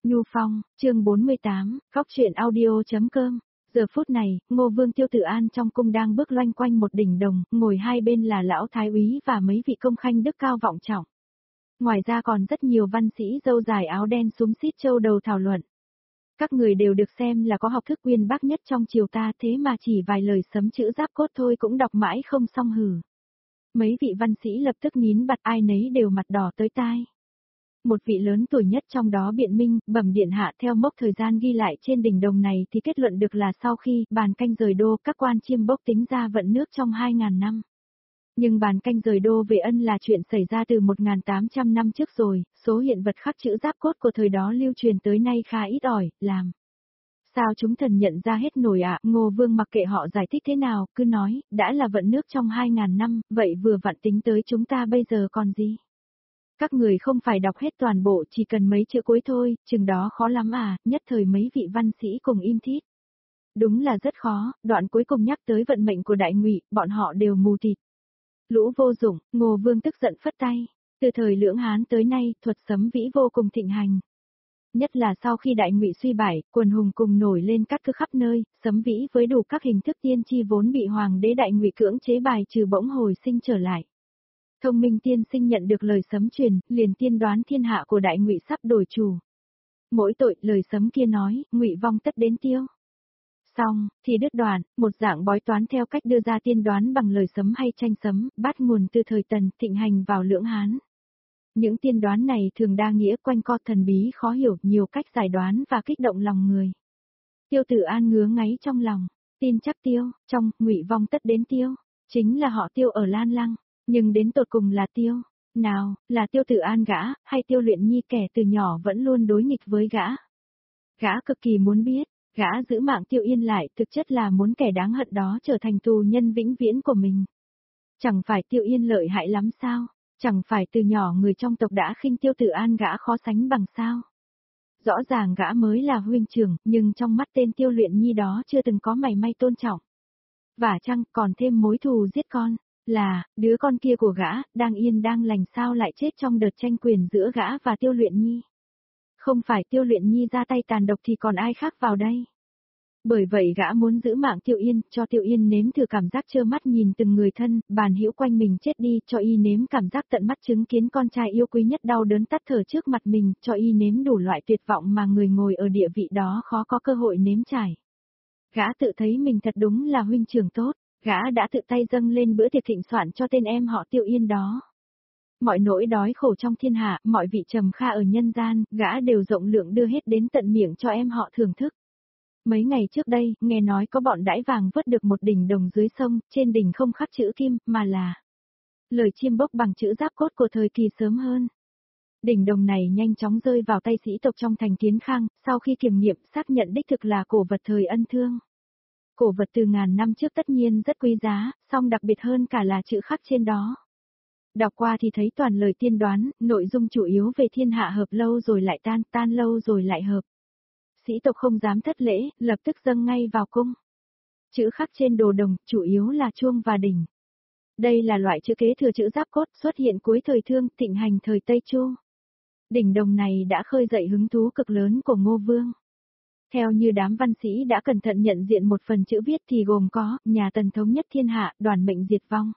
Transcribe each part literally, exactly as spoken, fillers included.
Nhu Phong, chương bốn mươi tám, Khóc Chuyện Audio.com. Giờ phút này, Ngô Vương Tiêu Tự An trong cung đang bước loanh quanh một đỉnh đồng, ngồi hai bên là lão thái úy và mấy vị công khanh đức cao vọng trọng. Ngoài ra còn rất nhiều văn sĩ râu dài áo đen xúm xít châu đầu thảo luận. Các người đều được xem là có học thức uyên bác nhất trong triều ta, thế mà chỉ vài lời sấm chữ giáp cốt thôi cũng đọc mãi không xong hử. Mấy vị văn sĩ lập tức nín bặt, ai nấy đều mặt đỏ tới tai. Một vị lớn tuổi nhất trong đó biện minh, bẩm điện hạ, theo mốc thời gian ghi lại trên đỉnh đồng này thì kết luận được là sau khi bàn canh rời đô, các quan chiêm bốc tính ra vận nước trong hai ngàn năm. Nhưng bàn canh rời đô về ân là chuyện xảy ra từ một nghìn tám trăm năm trước rồi, số hiện vật khắc chữ giáp cốt của thời đó lưu truyền tới nay khá ít ỏi, làm sao chúng thần nhận ra hết nổi ạ? À? Ngô Vương mặc kệ họ giải thích thế nào, cứ nói, đã là vận nước trong hai ngàn năm, vậy vừa vặn tính tới chúng ta bây giờ còn gì? Các người không phải đọc hết toàn bộ, chỉ cần mấy chữ cuối thôi, chừng đó khó lắm à? Nhất thời mấy vị văn sĩ cùng im thít. Đúng là rất khó, đoạn cuối cùng nhắc tới vận mệnh của đại ngụy, bọn họ đều mù tịt. Lũ vô dụng, Ngô Vương tức giận phất tay. Từ thời Lưỡng Hán tới nay, thuật sấm vĩ vô cùng thịnh hành. Nhất là sau khi đại ngụy suy bại, quần hùng cùng nổi lên các cứ khắp nơi, sấm vĩ với đủ các hình thức tiên tri vốn bị hoàng đế đại ngụy cưỡng chế bài trừ bỗng hồi sinh trở lại. Thông minh tiên sinh nhận được lời sấm truyền, liền tiên đoán thiên hạ của đại ngụy sắp đổi chủ. Mỗi tội, lời sấm kia nói, ngụy vong tất đến tiêu. Xong, thì đứt đoạn, một dạng bói toán theo cách đưa ra tiên đoán bằng lời sấm hay tranh sấm, bắt nguồn từ thời Tần, thịnh hành vào Lưỡng Hán. Những tiên đoán này thường đa nghĩa quanh co thần bí khó hiểu, nhiều cách giải đoán và kích động lòng người. Tiêu Tự An ngứa ngáy trong lòng, tin chắc tiêu, trong, ngụy vong tất đến tiêu, chính là họ Tiêu ở Lan Lăng, nhưng đến tột cùng là Tiêu, nào, là Tiêu Tự An gã, hay Tiêu Luyện Nhi kẻ từ nhỏ vẫn luôn đối nghịch với gã. Gã cực kỳ muốn biết. Gã giữ mạng Tiêu Yên lại thực chất là muốn kẻ đáng hận đó trở thành tù nhân vĩnh viễn của mình. Chẳng phải Tiêu Yên lợi hại lắm sao? Chẳng phải từ nhỏ người trong tộc đã khinh Tiêu Tự An gã khó sánh bằng sao? Rõ ràng gã mới là huynh trưởng, nhưng trong mắt tên Tiêu Luyện Nhi đó chưa từng có mảy may tôn trọng. Và chăng còn thêm mối thù giết con, là, đứa con kia của gã, đang yên đang lành sao lại chết trong đợt tranh quyền giữa gã và Tiêu Luyện Nhi. Không phải Tiêu Luyện Nhi ra tay tàn độc thì còn ai khác vào đây. Bởi vậy gã muốn giữ mạng Tiêu Yên, cho Tiêu Yên nếm thử cảm giác trơ mắt nhìn từng người thân, bàn hữu quanh mình chết đi, cho y nếm cảm giác tận mắt chứng kiến con trai yêu quý nhất đau đớn tắt thở trước mặt mình, cho y nếm đủ loại tuyệt vọng mà người ngồi ở địa vị đó khó có cơ hội nếm trải. Gã tự thấy mình thật đúng là huynh trưởng tốt, gã đã tự tay dâng lên bữa tiệc thịnh soạn cho tên em họ Tiêu Yên đó. Mọi nỗi đói khổ trong thiên hạ, mọi vị trầm kha ở nhân gian, gã đều rộng lượng đưa hết đến tận miệng cho em họ thưởng thức. Mấy ngày trước đây, nghe nói có bọn đãi vàng vớt được một đỉnh đồng dưới sông, trên đỉnh không khắc chữ kim, mà là lời chiêm bốc bằng chữ giáp cốt của thời kỳ sớm hơn. Đỉnh đồng này nhanh chóng rơi vào tay sĩ tộc trong thành Kiến Khang, sau khi kiểm nghiệm xác nhận đích thực là cổ vật thời Ân Thương. Cổ vật từ ngàn năm trước tất nhiên rất quý giá, song đặc biệt hơn cả là chữ khắc trên đó. Đọc qua thì thấy toàn lời tiên đoán, nội dung chủ yếu về thiên hạ hợp lâu rồi lại tan, tan lâu rồi lại hợp. Sĩ tộc không dám thất lễ, lập tức dâng ngay vào cung. Chữ khắc trên đồ đồng, chủ yếu là chuông và đỉnh. Đây là loại chữ kế thừa chữ giáp cốt xuất hiện cuối thời Thương, thịnh hành thời Tây Chu. Đỉnh đồng này đã khơi dậy hứng thú cực lớn của Ngô Vương. Theo như đám văn sĩ đã cẩn thận nhận diện một phần chữ viết thì gồm có, nhà Tần thống nhất thiên hạ, đoàn mệnh diệt vong.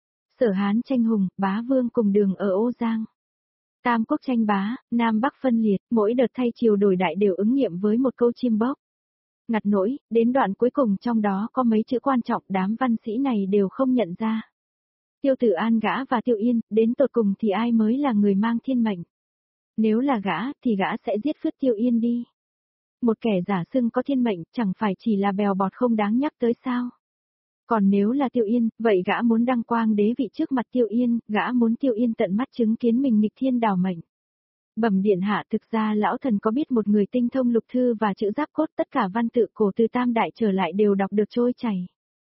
Sở Hán tranh hùng, bá vương cùng đường ở Ô Giang. Tam quốc tranh bá, Nam Bắc phân liệt, mỗi đợt thay triều đổi đại đều ứng nghiệm với một câu chiêm bốc. Ngặt nỗi, đến đoạn cuối cùng trong đó có mấy chữ quan trọng đám văn sĩ này đều không nhận ra. Tiêu Tự An gã và Tiêu Yên, đến tột cùng thì ai mới là người mang thiên mệnh? Nếu là gã, thì gã sẽ giết phứt Tiêu Yên đi. Một kẻ giả xưng có thiên mệnh, chẳng phải chỉ là bèo bọt không đáng nhắc tới sao? Còn nếu là Tiêu Yên, vậy gã muốn đăng quang đế vị trước mặt Tiêu Yên, gã muốn Tiêu Yên tận mắt chứng kiến mình nghịch thiên đảo mệnh. Bẩm điện hạ, thực ra lão thần có biết một người tinh thông lục thư và chữ giáp cốt, tất cả văn tự cổ từ Tam Đại trở lại đều đọc được trôi chảy.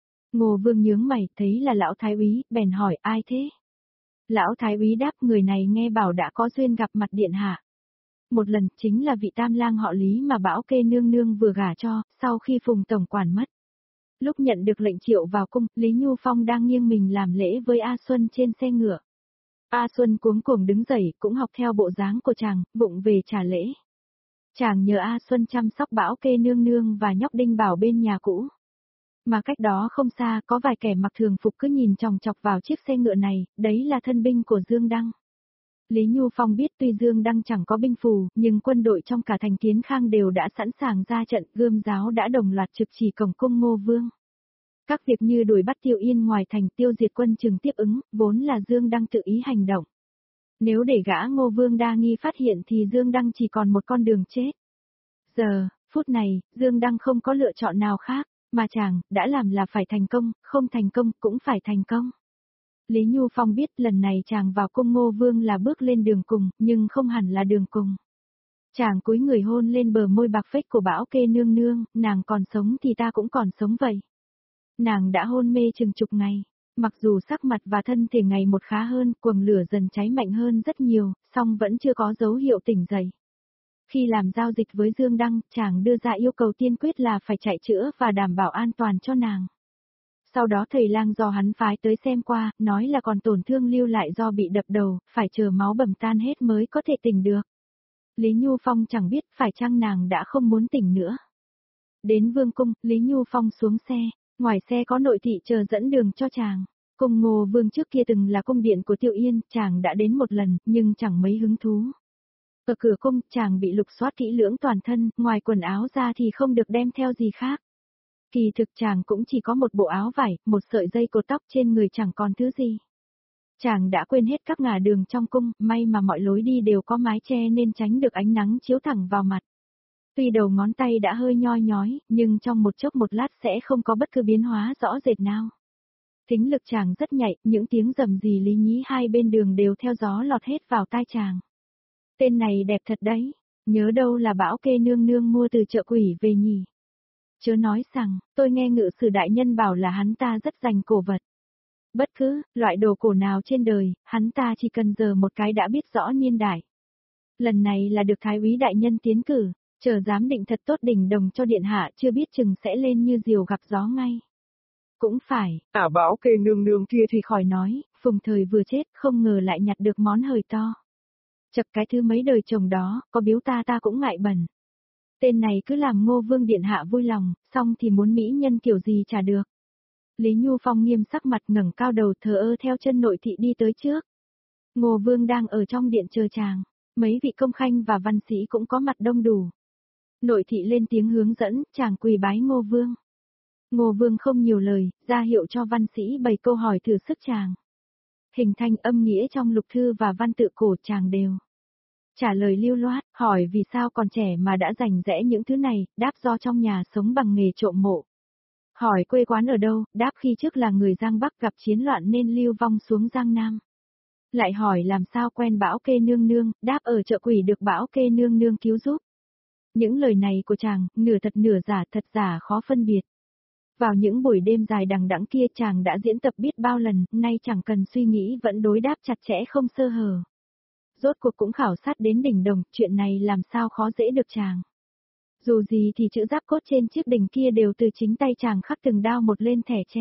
Ngô Vương nhướng mày, thấy là lão thái úy, bèn hỏi ai thế? Lão thái úy đáp, người này nghe bảo đã có duyên gặp mặt điện hạ. Một lần, chính là vị tam lang họ Lý mà Bảo Kê nương nương vừa gả cho, sau khi Phùng tổng quản mất. Lúc nhận được lệnh triệu vào cung, Lý Nhu Phong đang nghiêng mình làm lễ với A Xuân trên xe ngựa. A Xuân cuống cuồng đứng dậy, cũng học theo bộ dáng của chàng, vụng về trả lễ. Chàng nhờ A Xuân chăm sóc Bảo Kê nương nương và nhóc Đinh Bảo bên nhà cũ. Mà cách đó không xa có vài kẻ mặc thường phục cứ nhìn chòng chọc vào chiếc xe ngựa này, đấy là thân binh của Dương Đăng. Lý Nhu Phong biết tuy Dương Đăng chẳng có binh phù, nhưng quân đội trong cả thành Kiến Khang đều đã sẵn sàng ra trận, gươm giáo đã đồng loạt trực chỉ cổng cung Ngô Vương. Các việc như đuổi bắt Tiêu Yên ngoài thành, tiêu diệt quân Trừng tiếp ứng, vốn là Dương Đăng tự ý hành động. Nếu để gã Ngô Vương đa nghi phát hiện thì Dương Đăng chỉ còn một con đường chết. Giờ, phút này, Dương Đăng không có lựa chọn nào khác, mà chàng, đã làm là phải thành công, không thành công cũng phải thành công. Lý Nhu Phong biết lần này chàng vào cung Ngô Vương là bước lên đường cùng, nhưng không hẳn là đường cùng. Chàng cúi người hôn lên bờ môi bạc phách của Bảo Kê nương nương, nàng còn sống thì ta cũng còn sống vậy. Nàng đã hôn mê chừng chục ngày, mặc dù sắc mặt và thân thể ngày một khá hơn, quầng lửa dần cháy mạnh hơn rất nhiều, song vẫn chưa có dấu hiệu tỉnh dậy. Khi làm giao dịch với Dương Đăng, chàng đưa ra yêu cầu tiên quyết là phải chạy chữa và đảm bảo an toàn cho nàng. Sau đó thầy lang do hắn phái tới xem qua, nói là còn tổn thương lưu lại do bị đập đầu, phải chờ máu bầm tan hết mới có thể tỉnh được. Lý Nhu Phong chẳng biết phải chăng nàng đã không muốn tỉnh nữa. Đến vương cung, Lý Nhu Phong xuống xe, ngoài xe có nội thị chờ dẫn đường cho chàng. Cung Ngô Vương trước kia từng là cung điện của Tiêu Yên, chàng đã đến một lần, nhưng chẳng mấy hứng thú. Ở cửa cung, chàng bị lục soát kỹ lưỡng toàn thân, ngoài quần áo ra thì không được đem theo gì khác. Kỳ thực chàng cũng chỉ có một bộ áo vải, một sợi dây cột tóc trên người chẳng còn thứ gì. Chàng đã quên hết các ngả đường trong cung, may mà mọi lối đi đều có mái che nên tránh được ánh nắng chiếu thẳng vào mặt. Tuy đầu ngón tay đã hơi nhoi nhói, nhưng trong một chốc một lát sẽ không có bất cứ biến hóa rõ rệt nào. Thính lực chàng rất nhạy, những tiếng rầm rì lý nhí hai bên đường đều theo gió lọt hết vào tai chàng. Tên này đẹp thật đấy, nhớ đâu là Bảo Kê nương nương mua từ chợ Quỷ về nhỉ. Chớ nói rằng, tôi nghe ngự sử đại nhân bảo là hắn ta rất dành cổ vật. Bất cứ, loại đồ cổ nào trên đời, hắn ta chỉ cần giờ một cái đã biết rõ niên đại. Lần này là được Thái úy đại nhân tiến cử, chờ giám định thật tốt đỉnh đồng cho điện hạ chưa biết chừng sẽ lên như diều gặp gió ngay. Cũng phải, à Bảo Kê nương nương kia thì khỏi nói, phùng thời vừa chết không ngờ lại nhặt được món hời to. Chật cái thứ mấy đời chồng đó, có biếu ta ta cũng ngại bẩn. Tên này cứ làm Ngô Vương điện hạ vui lòng, xong thì muốn mỹ nhân kiểu gì chả được. Lý Nhu Phong nghiêm sắc mặt ngẩng cao đầu thờ ơ theo chân nội thị đi tới trước. Ngô Vương đang ở trong điện chờ chàng, mấy vị công khanh và văn sĩ cũng có mặt đông đủ. Nội thị lên tiếng hướng dẫn, chàng quỳ bái Ngô Vương. Ngô Vương không nhiều lời, ra hiệu cho văn sĩ bày câu hỏi thử sức chàng. Hình thanh âm nghĩa trong lục thư và văn tự cổ chàng đều trả lời lưu loát, hỏi vì sao còn trẻ mà đã rành rẽ những thứ này, đáp do trong nhà sống bằng nghề trộm mộ. Hỏi quê quán ở đâu, đáp khi trước là người Giang Bắc gặp chiến loạn nên lưu vong xuống Giang Nam. Lại hỏi làm sao quen Bảo Kê nương nương, đáp ở chợ Quỷ được Bảo Kê nương nương cứu giúp. Những lời này của chàng, nửa thật nửa giả, thật giả khó phân biệt. Vào những buổi đêm dài đằng đẵng kia chàng đã diễn tập biết bao lần, nay chẳng cần suy nghĩ vẫn đối đáp chặt chẽ không sơ hở. Rốt cuộc cũng khảo sát đến đỉnh đồng, chuyện này làm sao khó dễ được chàng. Dù gì thì chữ giáp cốt trên chiếc đỉnh kia đều từ chính tay chàng khắc từng đao một lên thẻ tre.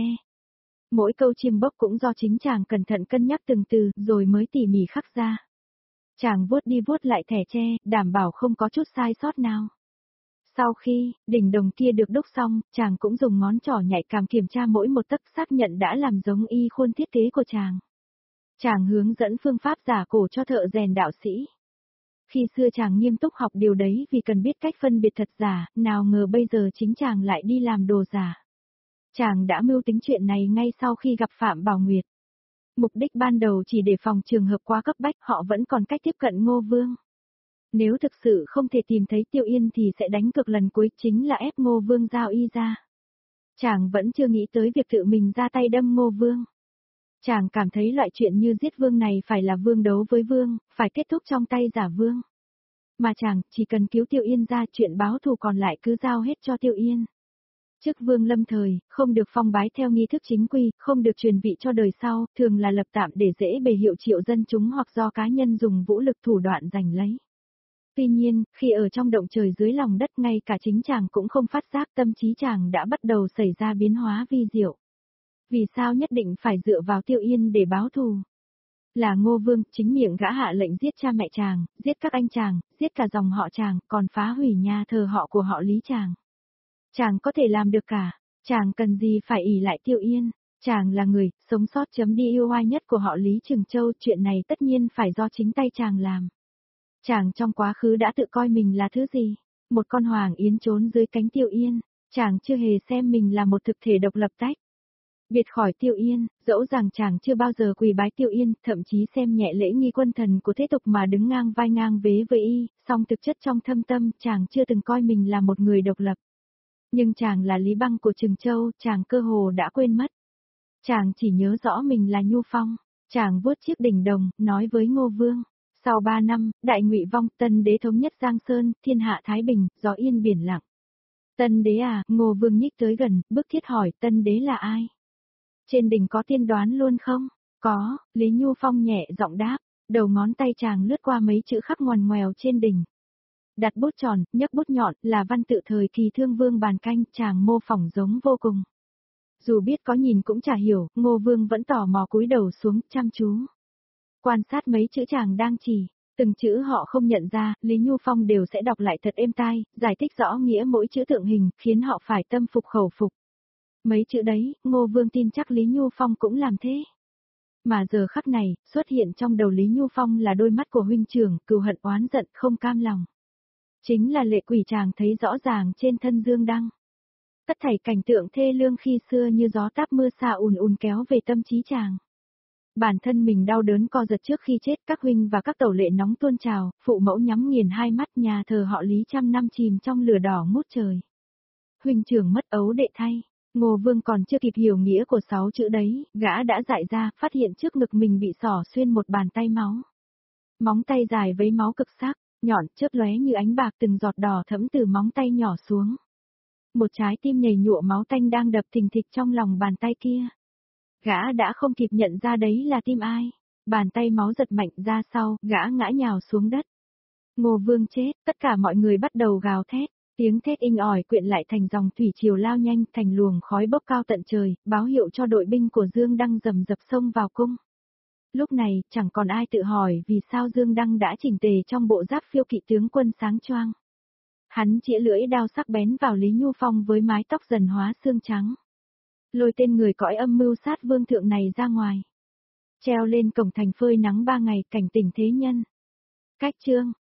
Mỗi câu chiêm bốc cũng do chính chàng cẩn thận cân nhắc từng từ, rồi mới tỉ mỉ khắc ra. Chàng vuốt đi vuốt lại thẻ tre, đảm bảo không có chút sai sót nào. Sau khi, đỉnh đồng kia được đúc xong, chàng cũng dùng ngón trỏ nhạy cảm kiểm tra mỗi một tấc xác nhận đã làm giống y khuôn thiết kế của chàng. Chàng hướng dẫn phương pháp giả cổ cho thợ rèn đạo sĩ. Khi xưa chàng nghiêm túc học điều đấy vì cần biết cách phân biệt thật giả, nào ngờ bây giờ chính chàng lại đi làm đồ giả. Chàng đã mưu tính chuyện này ngay sau khi gặp Phạm Bảo Nguyệt. Mục đích ban đầu chỉ để phòng trường hợp quá cấp bách, họ vẫn còn cách tiếp cận Ngô Vương. Nếu thực sự không thể tìm thấy Tiêu Yên thì sẽ đánh cược lần cuối, chính là ép Ngô Vương giao y ra. Chàng vẫn chưa nghĩ tới việc tự mình ra tay đâm Ngô Vương. Chàng cảm thấy loại chuyện như giết vương này phải là vương đấu với vương, phải kết thúc trong tay giả vương. Mà chàng chỉ cần cứu Tiêu Yên ra, chuyện báo thù còn lại cứ giao hết cho Tiêu Yên. Chức vương lâm thời, không được phong bái theo nghi thức chính quy, không được truyền vị cho đời sau, thường là lập tạm để dễ bề hiệu triệu dân chúng hoặc do cá nhân dùng vũ lực thủ đoạn giành lấy. Tuy nhiên, khi ở trong động trời dưới lòng đất ngay cả chính chàng cũng không phát giác tâm trí chàng đã bắt đầu xảy ra biến hóa vi diệu. Vì sao nhất định phải dựa vào Tiêu Yên để báo thù? Là Ngô Vương, chính miệng gã hạ lệnh giết cha mẹ chàng, giết các anh chàng, giết cả dòng họ chàng, còn phá hủy nhà thờ họ của họ Lý chàng. Chàng có thể làm được cả, chàng cần gì phải ỷ lại Tiêu Yên, chàng là người, sống sót chấm đi yêu oai nhất của họ Lý Trừng Châu, chuyện này tất nhiên phải do chính tay chàng làm. Chàng trong quá khứ đã tự coi mình là thứ gì? Một con hoàng yến trốn dưới cánh Tiêu Yên, chàng chưa hề xem mình là một thực thể độc lập tách biệt khỏi Tiêu Yên, dẫu rằng chàng chưa bao giờ quỳ bái Tiêu Yên, thậm chí xem nhẹ lễ nghi quân thần của thế tục mà đứng ngang vai ngang vế với y, song thực chất trong thâm tâm chàng chưa từng coi mình là một người độc lập. Nhưng chàng là Lý Băng của Trừng Châu, chàng cơ hồ đã quên mất. Chàng chỉ nhớ rõ mình là Nhu Phong, chàng vuốt chiếc đỉnh đồng, nói với Ngô Vương. Sau ba năm, đại ngụy vong, Tân Đế thống nhất Giang Sơn, thiên hạ thái bình, gió yên biển lặng. Tân Đế à, Ngô Vương nhích tới gần, bức thiết hỏi Tân Đế là ai? Trên đỉnh có tiên đoán luôn không? Có, Lý Nhu Phong nhẹ giọng đáp, đầu ngón tay chàng lướt qua mấy chữ khắc ngoằn ngoèo trên đỉnh. Đặt bút tròn, nhấc bút nhọn, là văn tự thời kỳ Thương Vương Bàn Canh, chàng mô phỏng giống vô cùng. Dù biết có nhìn cũng chả hiểu, Ngô Vương vẫn tò mò cúi đầu xuống, chăm chú. Quan sát mấy chữ chàng đang chỉ, từng chữ họ không nhận ra, Lý Nhu Phong đều sẽ đọc lại thật êm tai, giải thích rõ nghĩa mỗi chữ tượng hình, khiến họ phải tâm phục khẩu phục. Mấy chữ đấy, Ngô Vương tin chắc Lý Nhu Phong cũng làm thế. Mà giờ khắc này, xuất hiện trong đầu Lý Nhu Phong là đôi mắt của huynh trưởng, cừu hận oán giận, không cam lòng. Chính là lệ quỷ chàng thấy rõ ràng trên thân Dương Đăng. Tất thảy cảnh tượng thê lương khi xưa như gió táp mưa xa ùn ùn kéo về tâm trí chàng. Bản thân mình đau đớn co giật trước khi chết, các huynh và các tẩu lệ nóng tuôn trào, phụ mẫu nhắm nghiền hai mắt, nhà thờ họ Lý trăm năm chìm trong lửa đỏ ngút trời. Huynh trưởng mất ấu đệ thay, Ngô Vương còn chưa kịp hiểu nghĩa của sáu chữ đấy, gã đã dại ra, phát hiện trước ngực mình bị xỏ xuyên một bàn tay máu. Móng tay dài với máu cực sắc, nhọn, chớp lóe như ánh bạc, từng giọt đỏ thẫm từ móng tay nhỏ xuống. Một trái tim nhảy nhụa máu tanh đang đập thình thịch trong lòng bàn tay kia. Gã đã không kịp nhận ra đấy là tim ai. Bàn tay máu giật mạnh ra sau, gã ngã nhào xuống đất. Ngô Vương chết, tất cả mọi người bắt đầu gào thét. Tiếng thét inh ỏi quyện lại thành dòng thủy triều lao nhanh, thành luồng khói bốc cao tận trời, báo hiệu cho đội binh của Dương Đăng rầm rập xông vào cung. Lúc này, chẳng còn ai tự hỏi vì sao Dương Đăng đã chỉnh tề trong bộ giáp phiêu kỵ tướng quân sáng choang. Hắn chĩa lưỡi đao sắc bén vào Lý Nhu Phong với mái tóc dần hóa xương trắng. Lôi tên người cõi âm mưu sát vương thượng này ra ngoài. Treo lên cổng thành phơi nắng ba ngày, cảnh tỉnh thế nhân. Cách chương.